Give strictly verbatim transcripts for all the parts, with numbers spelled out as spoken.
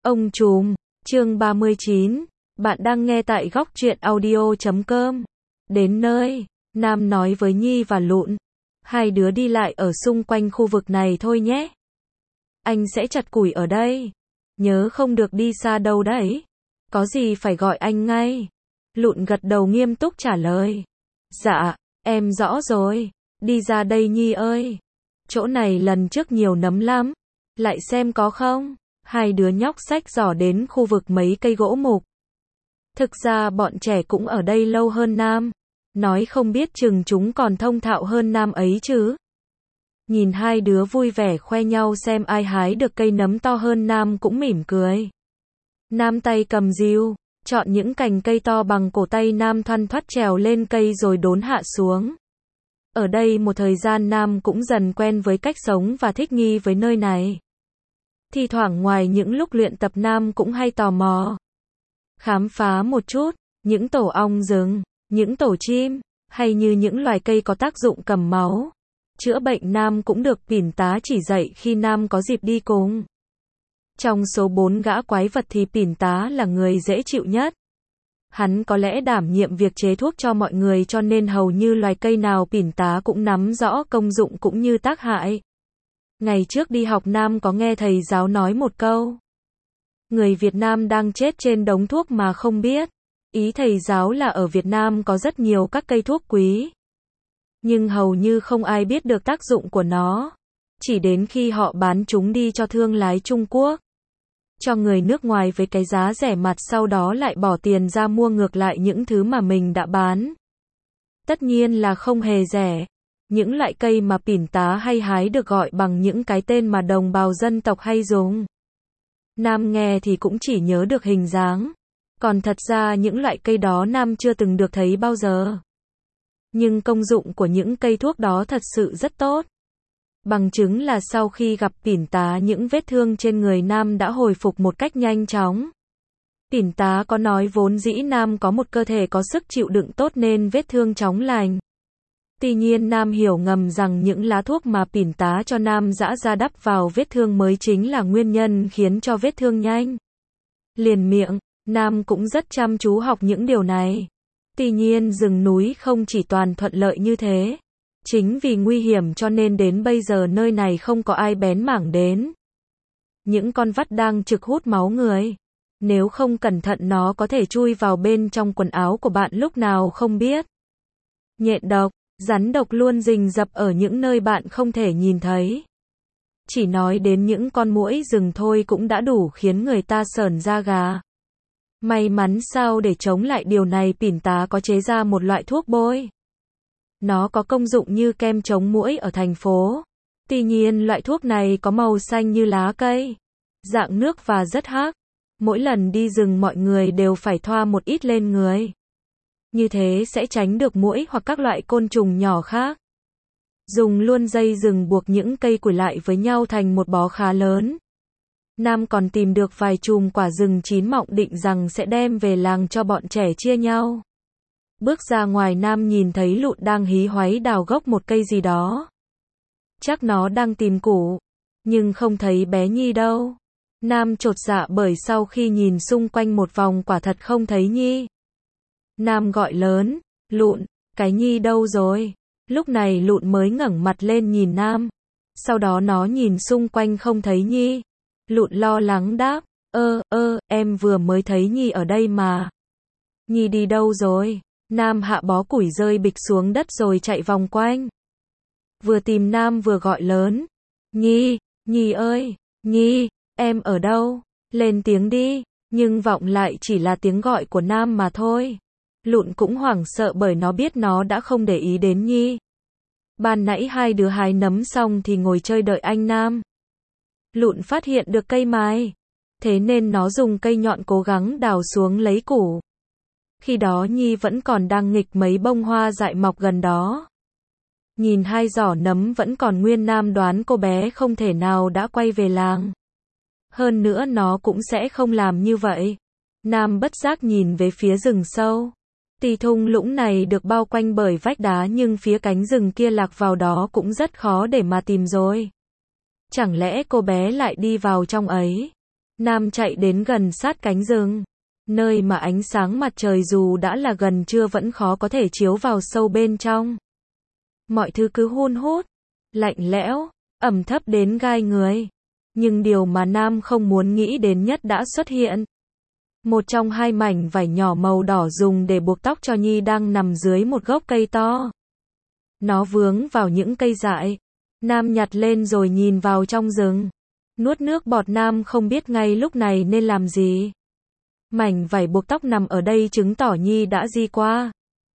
Ông trùm, chương ba mươi chín, bạn đang nghe tại góc truyện audio chấm com. Đến nơi, Nam nói với Nhi và Lụn, hai đứa đi lại ở xung quanh khu vực này thôi nhé. Anh sẽ chặt củi ở đây. Nhớ không được đi xa đâu đấy. Có gì phải gọi anh ngay. Lụn gật đầu nghiêm túc trả lời. Dạ, em rõ rồi. Đi ra đây Nhi ơi. Chỗ này lần trước nhiều nấm lắm. Lại xem có không. Hai đứa nhóc xách giỏ đến khu vực mấy cây gỗ mục. Thực ra bọn trẻ cũng ở đây lâu hơn Nam. Nói không biết chừng chúng còn thông thạo hơn Nam ấy chứ. Nhìn hai đứa vui vẻ khoe nhau xem ai hái được cây nấm to hơn Nam cũng mỉm cười. Nam tay cầm rìu, chọn những cành cây to bằng cổ tay Nam thoăn thoắt trèo lên cây rồi đốn hạ xuống. Ở đây một thời gian Nam cũng dần quen với cách sống và thích nghi với nơi này. Thì thoảng ngoài những lúc luyện tập Nam cũng hay tò mò. Khám phá một chút, những tổ ong rừng, những tổ chim, hay như những loài cây có tác dụng cầm máu. Chữa bệnh Nam cũng được Pỉn Tá chỉ dạy khi Nam có dịp đi cùng. Trong số bốn gã quái vật thì Pỉn Tá là người dễ chịu nhất. Hắn có lẽ đảm nhiệm việc chế thuốc cho mọi người cho nên hầu như loài cây nào Pỉn Tá cũng nắm rõ công dụng cũng như tác hại. Ngày trước đi học Nam có nghe thầy giáo nói một câu. Người Việt Nam đang chết trên đống thuốc mà không biết. Ý thầy giáo là ở Việt Nam có rất nhiều các cây thuốc quý. Nhưng hầu như không ai biết được tác dụng của nó. Chỉ đến khi họ bán chúng đi cho thương lái Trung Quốc. Cho người nước ngoài với cái giá rẻ mạt sau đó lại bỏ tiền ra mua ngược lại những thứ mà mình đã bán. Tất nhiên là không hề rẻ. Những loại cây mà Pỉn Tá hay hái được gọi bằng những cái tên mà đồng bào dân tộc hay dùng. Nam nghe thì cũng chỉ nhớ được hình dáng. Còn thật ra những loại cây đó Nam chưa từng được thấy bao giờ. Nhưng công dụng của những cây thuốc đó thật sự rất tốt. Bằng chứng là sau khi gặp Pỉn Tá những vết thương trên người Nam đã hồi phục một cách nhanh chóng. Pỉn Tá có nói vốn dĩ Nam có một cơ thể có sức chịu đựng tốt nên vết thương chóng lành. Tuy nhiên Nam hiểu ngầm rằng những lá thuốc mà Pỉn Tá cho Nam giã ra đắp vào vết thương mới chính là nguyên nhân khiến cho vết thương nhanh liền miệng. Nam cũng rất chăm chú học những điều này. Tuy nhiên rừng núi không chỉ toàn thuận lợi như thế. Chính vì nguy hiểm cho nên đến bây giờ nơi này không có ai bén mảng đến. Những con vắt đang trực hút máu người. Nếu không cẩn thận nó có thể chui vào bên trong quần áo của bạn lúc nào không biết. Nhện độc, rắn độc luôn rình rập ở những nơi bạn không thể nhìn thấy. Chỉ nói đến những con muỗi rừng thôi cũng đã đủ khiến người ta sởn da gà. May mắn sao để chống lại điều này Pỉn Tá có chế ra một loại thuốc bôi. Nó có công dụng như kem chống muỗi ở thành phố. Tuy nhiên loại thuốc này có màu xanh như lá cây, dạng nước và rất hắc. Mỗi lần đi rừng mọi người đều phải thoa một ít lên người. Như thế sẽ tránh được muỗi hoặc các loại côn trùng nhỏ khác. Dùng luôn dây rừng buộc những cây củi lại với nhau thành một bó khá lớn. Nam còn tìm được vài chùm quả rừng chín mọng định rằng sẽ đem về làng cho bọn trẻ chia nhau. Bước ra ngoài Nam nhìn thấy Lụn đang hí hoáy đào gốc một cây gì đó. Chắc nó đang tìm củ. Nhưng không thấy bé Nhi đâu. Nam chột dạ bởi sau khi nhìn xung quanh một vòng quả thật không thấy Nhi. Nam gọi lớn, Lụn, cái Nhi đâu rồi? Lúc này Lụn mới ngẩng mặt lên nhìn Nam. Sau đó nó nhìn xung quanh không thấy Nhi. Lụn lo lắng đáp, ơ, ơ, em vừa mới thấy Nhi ở đây mà. Nhi đi đâu rồi? Nam hạ bó củi rơi bịch xuống đất rồi chạy vòng quanh. Vừa tìm Nam vừa gọi lớn. Nhi, Nhi ơi, Nhi, em ở đâu? Lên tiếng đi. Nhưng vọng lại chỉ là tiếng gọi của Nam mà thôi. Lụn cũng hoảng sợ bởi nó biết nó đã không để ý đến Nhi. Ban nãy hai đứa hái nấm xong thì ngồi chơi đợi anh Nam. Lụn phát hiện được cây mai. Thế nên nó dùng cây nhọn cố gắng đào xuống lấy củ. Khi đó Nhi vẫn còn đang nghịch mấy bông hoa dại mọc gần đó. Nhìn hai giỏ nấm vẫn còn nguyên Nam đoán cô bé không thể nào đã quay về làng. Hơn nữa nó cũng sẽ không làm như vậy. Nam bất giác nhìn về phía rừng sâu. Tuy thung lũng này được bao quanh bởi vách đá nhưng phía cánh rừng kia lạc vào đó cũng rất khó để mà tìm rồi. Chẳng lẽ cô bé lại đi vào trong ấy? Nam chạy đến gần sát cánh rừng, nơi mà ánh sáng mặt trời dù đã là gần trưa vẫn khó có thể chiếu vào sâu bên trong. Mọi thứ cứ hun hút, lạnh lẽo, ẩm thấp đến gai người. Nhưng điều mà Nam không muốn nghĩ đến nhất đã xuất hiện. Một trong hai mảnh vải nhỏ màu đỏ dùng để buộc tóc cho Nhi đang nằm dưới một gốc cây to. Nó vướng vào những cây dại. Nam nhặt lên rồi nhìn vào trong rừng. Nuốt nước bọt, Nam không biết ngay lúc này nên làm gì. Mảnh vải buộc tóc nằm ở đây chứng tỏ Nhi đã di qua.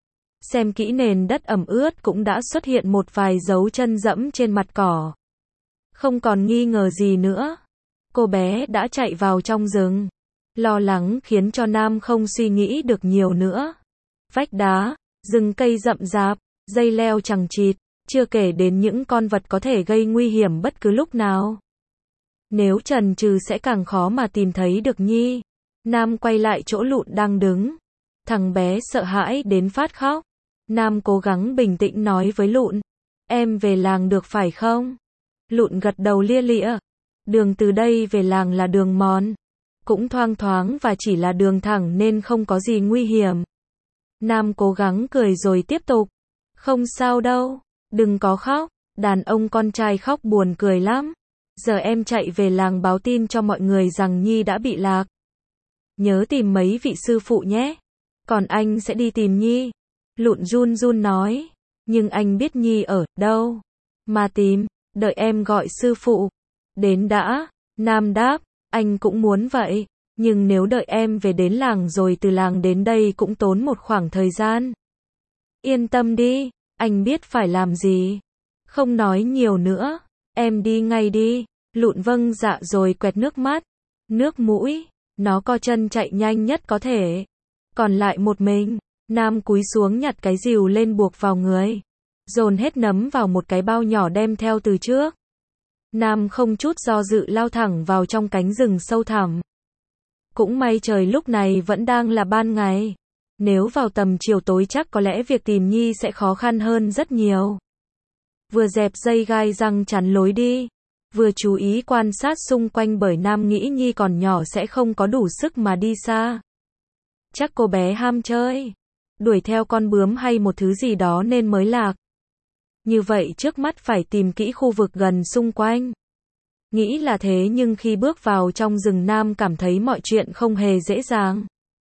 Xem kỹ nền đất ẩm ướt cũng đã xuất hiện một vài dấu chân dẫm trên mặt cỏ. Không còn nghi ngờ gì nữa. Cô bé đã chạy vào trong rừng. Lo lắng khiến cho Nam không suy nghĩ được nhiều nữa. Vách đá, rừng cây rậm rạp, dây leo chằng chịt, chưa kể đến những con vật có thể gây nguy hiểm bất cứ lúc nào. Nếu chần chừ sẽ càng khó mà tìm thấy được Nhi. Nam quay lại chỗ Lụn đang đứng. Thằng bé sợ hãi đến phát khóc. Nam cố gắng bình tĩnh nói với Lụn. Em về làng được phải không? Lụn gật đầu lia lịa. Đường từ đây về làng là đường mòn. Cũng thoang thoáng và chỉ là đường thẳng nên không có gì nguy hiểm. Nam cố gắng cười rồi tiếp tục. Không sao đâu. Đừng có khóc. Đàn ông con trai khóc buồn cười lắm. Giờ em chạy về làng báo tin cho mọi người rằng Nhi đã bị lạc. Nhớ tìm mấy vị sư phụ nhé. Còn anh sẽ đi tìm Nhi. Lụn run run nói. Nhưng anh biết Nhi ở đâu mà tìm. Đợi em gọi sư phụ đến đã. Nam đáp. Anh cũng muốn vậy. Nhưng nếu đợi em về đến làng rồi từ làng đến đây cũng tốn một khoảng thời gian. Yên tâm đi. Anh biết phải làm gì. Không nói nhiều nữa. Em đi ngay đi. Lụn vâng dạ rồi quẹt nước mắt. Nước mũi. Nó co chân chạy nhanh nhất có thể. Còn lại một mình. Nam cúi xuống nhặt cái rìu lên buộc vào người. Dồn hết nấm vào một cái bao nhỏ đem theo từ trước. Nam không chút do dự lao thẳng vào trong cánh rừng sâu thẳm. Cũng may trời lúc này vẫn đang là ban ngày. Nếu vào tầm chiều tối chắc có lẽ việc tìm Nhi sẽ khó khăn hơn rất nhiều. Vừa dẹp dây gai răng chắn lối đi, vừa chú ý quan sát xung quanh bởi Nam nghĩ Nhi còn nhỏ sẽ không có đủ sức mà đi xa. Chắc cô bé ham chơi, đuổi theo con bướm hay một thứ gì đó nên mới lạc. Như vậy trước mắt phải tìm kỹ khu vực gần xung quanh. Nghĩ là thế nhưng khi bước vào trong rừng Nam cảm thấy mọi chuyện không hề dễ dàng.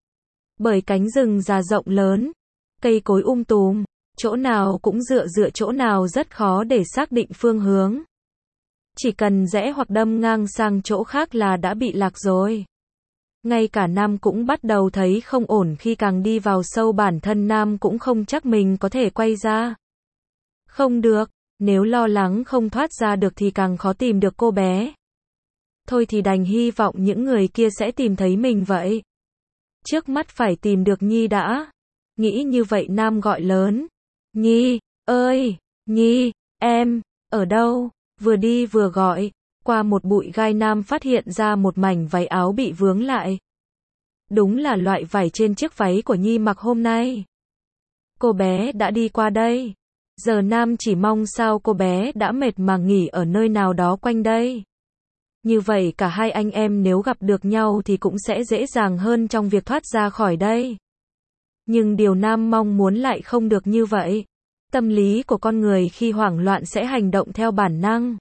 Bởi cánh rừng già rộng lớn, cây cối um tùm, chỗ nào cũng dựa dựa chỗ nào rất khó để xác định phương hướng. Chỉ cần rẽ hoặc đâm ngang sang chỗ khác là đã bị lạc rồi. Ngay cả Nam cũng bắt đầu thấy không ổn khi càng đi vào sâu bản thân Nam cũng không chắc mình có thể quay ra. Không được, nếu lo lắng không thoát ra được thì càng khó tìm được cô bé. Thôi thì đành hy vọng những người kia sẽ tìm thấy mình vậy. Trước mắt phải tìm được Nhi đã. Nghĩ như vậy Nam gọi lớn. Nhi, ơi, Nhi, em, ở đâu? Vừa đi vừa gọi. Qua một bụi gai Nam phát hiện ra một mảnh váy áo bị vướng lại. Đúng là loại vải trên chiếc váy của Nhi mặc hôm nay. Cô bé đã đi qua đây. Giờ Nam chỉ mong sao cô bé đã mệt mà nghỉ ở nơi nào đó quanh đây. Như vậy cả hai anh em nếu gặp được nhau thì cũng sẽ dễ dàng hơn trong việc thoát ra khỏi đây. Nhưng điều Nam mong muốn lại không được như vậy. Tâm lý của con người khi hoảng loạn sẽ hành động theo bản năng.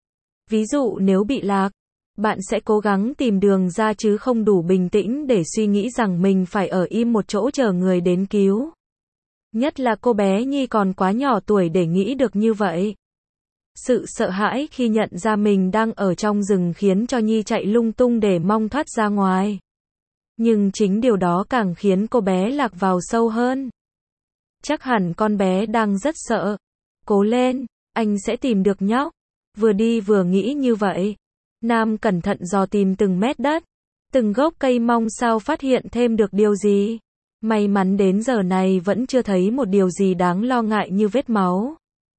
Ví dụ nếu bị lạc, bạn sẽ cố gắng tìm đường ra chứ không đủ bình tĩnh để suy nghĩ rằng mình phải ở im một chỗ chờ người đến cứu. Nhất là cô bé Nhi còn quá nhỏ tuổi để nghĩ được như vậy. Sự sợ hãi khi nhận ra mình đang ở trong rừng khiến cho Nhi chạy lung tung để mong thoát ra ngoài. Nhưng chính điều đó càng khiến cô bé lạc vào sâu hơn. Chắc hẳn con bé đang rất sợ. Cố lên, anh sẽ tìm được nhóc. Vừa đi vừa nghĩ như vậy. Nam cẩn thận dò tìm từng mét đất, từng gốc cây mong sao phát hiện thêm được điều gì. May mắn đến giờ này vẫn chưa thấy một điều gì đáng lo ngại như vết máu.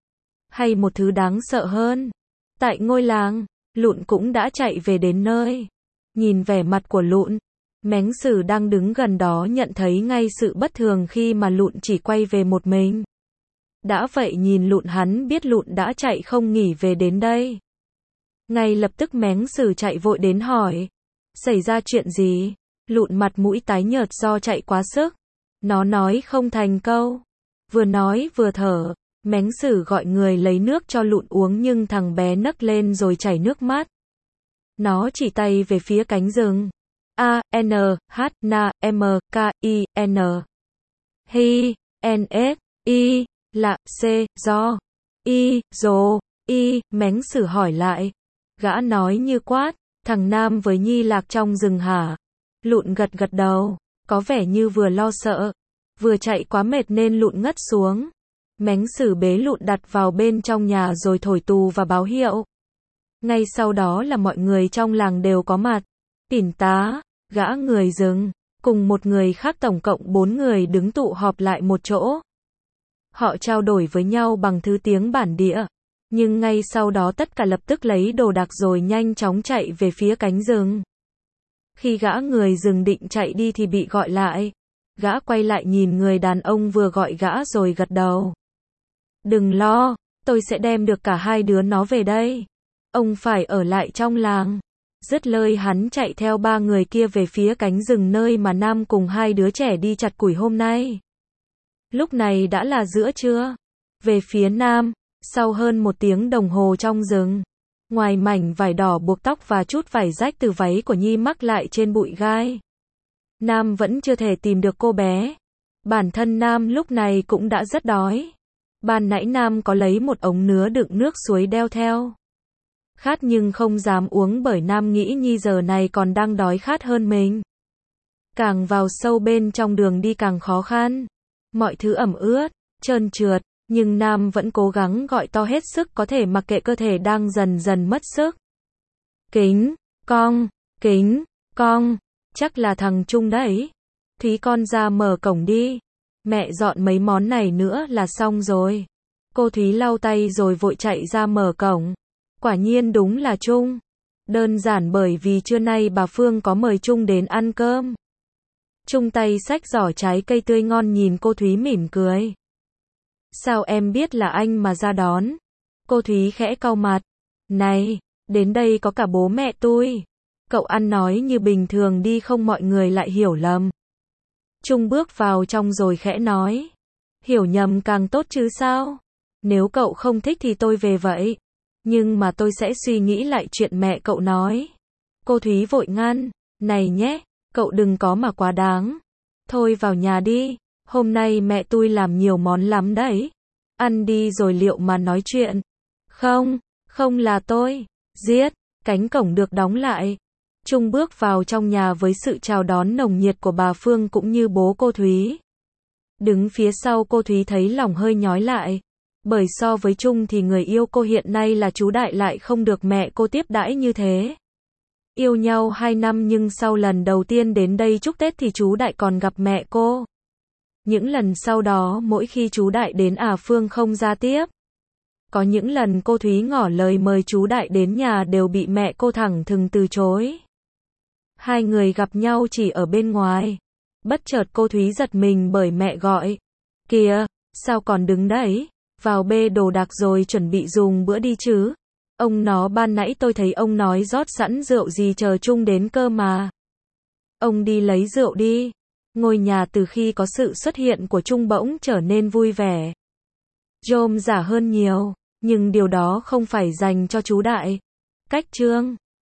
Hay một thứ đáng sợ hơn. Tại ngôi làng, Lụn cũng đã chạy về đến nơi. Nhìn vẻ mặt của Lụn, Méng Sử đang đứng gần đó nhận thấy ngay sự bất thường khi mà Lụn chỉ quay về một mình. Đã vậy nhìn Lụn hắn biết Lụn đã chạy không nghỉ về đến đây. Ngay lập tức Méng Sử chạy vội đến hỏi. Xảy ra chuyện gì? Lụn mặt mũi tái nhợt do chạy quá sức. Nó nói không thành câu. Vừa nói vừa thở. Méng Sử gọi người lấy nước cho Lụn uống nhưng thằng bé nấc lên rồi chảy nước mắt. Nó chỉ tay về phía cánh rừng. A, N, H, N, M, K, I, N. Hi, N, S, I, lạ, C, do. I, dồ, I, Méng Sử hỏi lại. Gã nói như quát, thằng Nam với Nhi lạc trong rừng hả? Lụn gật gật đầu, có vẻ như vừa lo sợ, vừa chạy quá mệt nên Lụn ngất xuống. Méng Sử bế Lụn đặt vào bên trong nhà rồi thổi tù và báo hiệu. Ngay sau đó là mọi người trong làng đều có mặt. Tỉn tá, gã người rừng, cùng một người khác tổng cộng bốn người đứng tụ họp lại một chỗ. Họ trao đổi với nhau bằng thứ tiếng bản địa. Nhưng ngay sau đó tất cả lập tức lấy đồ đạc rồi nhanh chóng chạy về phía cánh rừng. Khi gã người rừng định chạy đi thì bị gọi lại. Gã quay lại nhìn người đàn ông vừa gọi gã rồi gật đầu. Đừng lo, tôi sẽ đem được cả hai đứa nó về đây. Ông phải ở lại trong làng. Dứt lời hắn chạy theo ba người kia về phía cánh rừng nơi mà Nam cùng hai đứa trẻ đi chặt củi hôm nay. Lúc này đã là giữa trưa. Về phía Nam, sau hơn một tiếng đồng hồ trong rừng, ngoài mảnh vải đỏ buộc tóc và chút vải rách từ váy của Nhi mắc lại trên bụi gai, Nam vẫn chưa thể tìm được cô bé. Bản thân Nam lúc này cũng đã rất đói. Ban nãy Nam có lấy một ống nứa đựng nước suối đeo theo. Khát nhưng không dám uống bởi Nam nghĩ Nhi giờ này còn đang đói khát hơn mình. Càng vào sâu bên trong đường đi càng khó khăn. Mọi thứ ẩm ướt, trơn trượt, nhưng Nam vẫn cố gắng gọi to hết sức có thể mặc kệ cơ thể đang dần dần mất sức. Kính, con, kính, con, chắc là thằng Trung đấy. Thúy con ra mở cổng đi. Mẹ dọn mấy món này nữa là xong rồi. Cô Thúy lau tay rồi vội chạy ra mở cổng. Quả nhiên đúng là Trung. Đơn giản bởi vì trưa nay bà Phương có mời Trung đến ăn cơm. Trung tay xách giỏ trái cây tươi ngon nhìn cô Thúy mỉm cười. Sao em biết là anh mà ra đón? Cô Thúy khẽ cau mặt. Này, đến đây có cả bố mẹ tôi. Cậu ăn nói như bình thường đi không mọi người lại hiểu lầm. Trung bước vào trong rồi khẽ nói. Hiểu nhầm càng tốt chứ sao? Nếu cậu không thích thì tôi về vậy. Nhưng mà tôi sẽ suy nghĩ lại chuyện mẹ cậu nói. Cô Thúy vội ngăn. Này nhé, cậu đừng có mà quá đáng. Thôi vào nhà đi. Hôm nay mẹ tôi làm nhiều món lắm đấy. Ăn đi rồi liệu mà nói chuyện. Không, không là tôi. Giết, cánh cổng được đóng lại. Trung bước vào trong nhà với sự chào đón nồng nhiệt của bà Phương cũng như bố cô Thúy. Đứng phía sau cô Thúy thấy lòng hơi nhói lại. Bởi so với Trung thì người yêu cô hiện nay là chú Đại lại không được mẹ cô tiếp đãi như thế. Yêu nhau hai năm nhưng sau lần đầu tiên đến đây chúc Tết thì chú Đại còn gặp mẹ cô. Những lần sau đó mỗi khi chú Đại đến à Phương không ra tiếp. Có những lần cô Thúy ngỏ lời mời chú Đại đến nhà đều bị mẹ cô thẳng thừng từ chối. Hai người gặp nhau chỉ ở bên ngoài. Bất chợt cô Thúy giật mình bởi mẹ gọi. Kìa, sao còn đứng đấy? Vào bê đồ đạc rồi chuẩn bị dùng bữa đi chứ. Ông nó ban nãy tôi thấy ông nói rót sẵn rượu gì chờ Trung đến cơ mà. Ông đi lấy rượu đi. Ngôi nhà từ khi có sự xuất hiện của Trung bỗng trở nên vui vẻ. Rôm rả hơn nhiều, nhưng điều đó không phải dành cho chú Đại. Cách Trương